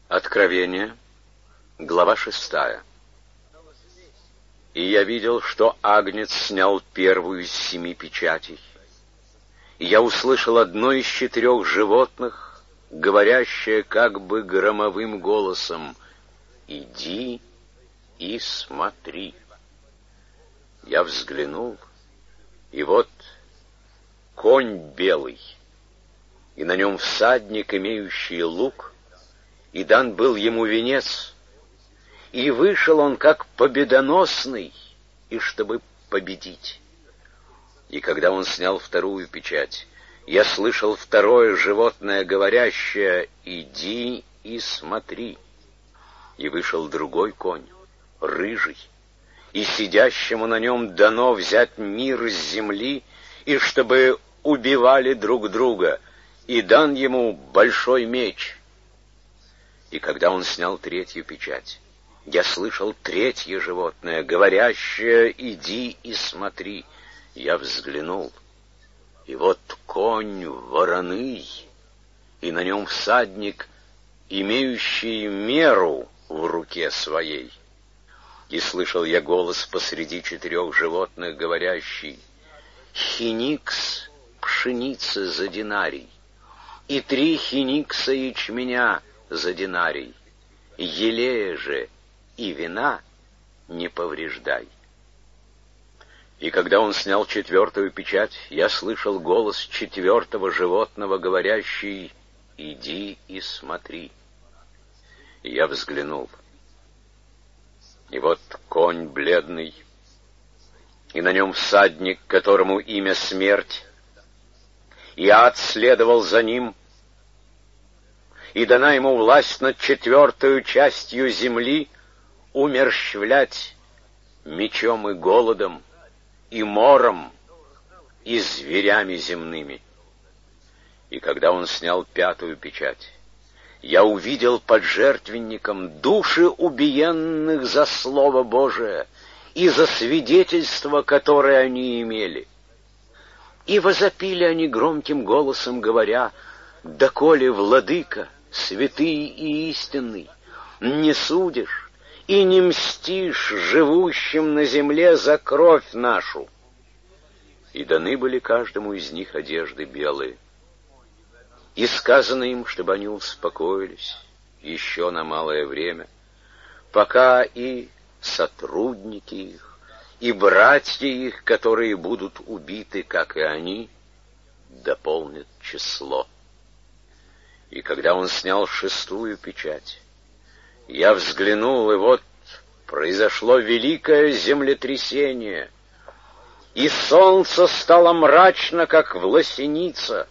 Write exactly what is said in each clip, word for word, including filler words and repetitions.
Откровение, глава шестая. И я видел, что Агнец снял первую из семи печатей. И я услышал одно из четырех животных, говорящее как бы громовым голосом: «Иди и смотри». Я взглянул, и вот конь белый, и на нем всадник, имеющий лук, и дан был ему венец, и вышел он как победоносный, и чтобы победить. И когда он снял вторую печать, я слышал второе животное, говорящее: «Иди и смотри». И вышел другой конь, рыжий, и сидящему на нем дано взять мир с земли, и чтобы убивали друг друга, и дан ему большой меч. И когда он снял третью печать, я слышал третье животное, говорящее: «Иди и смотри». Я взглянул, и вот конь вороный, и на нем всадник, имеющий меру в руке своей. И слышал я голос посреди четырех животных, говорящий: «Хиникс пшеницы за динарий, и три хиникса ячменя за динарий, елея же и вина не повреждай». И когда он снял четвертую печать, я слышал голос четвертого животного, говорящий: «Иди и смотри». И я взглянул, и вот конь бледный, и на нем всадник, которому имя Смерть, и ад следовал за ним, и дана ему власть над четвертою частью земли умерщвлять мечом и голодом, и мором, и зверями земными. И когда он снял пятую печать, я увидел под жертвенником души убиенных за Слово Божие и за свидетельство, которое они имели. И возопили они громким голосом, говоря: «Доколе, владыка, святый и истинный, не судишь и не мстишь живущим на земле за кровь нашу?» И даны были каждому из них одежды белые. И сказано им, чтобы они успокоились еще на малое время, пока и сотрудники их, и братья их, которые будут убиты, как и они, дополнят число. И когда он снял шестую печать, я взглянул, и вот произошло великое землетрясение, и солнце стало мрачно, как власеница,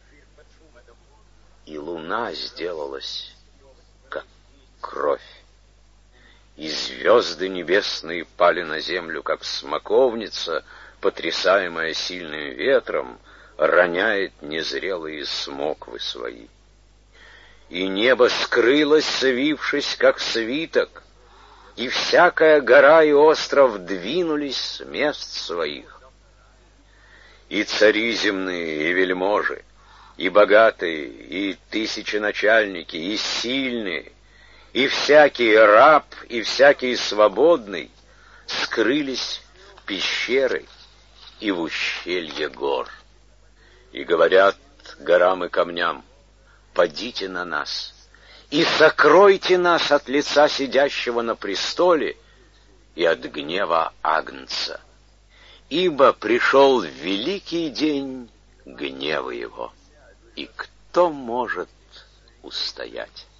и луна сделалась, как кровь, и звезды небесные пали на землю, как смоковница, потрясаемая сильным ветром, роняет незрелые смоквы свои. И небо скрылось, свившись, как свиток, и всякая гора и остров двинулись с мест своих. И цари земные, и вельможи, и богатые, и тысяченачальники, и сильные, и всякий раб, и всякий свободный скрылись в пещеры и в ущелье гор. И говорят горам и камням: «Падите на нас и сокройте нас от лица сидящего на престоле и от гнева Агнца, ибо пришел великий день гнева его, и кто может устоять?»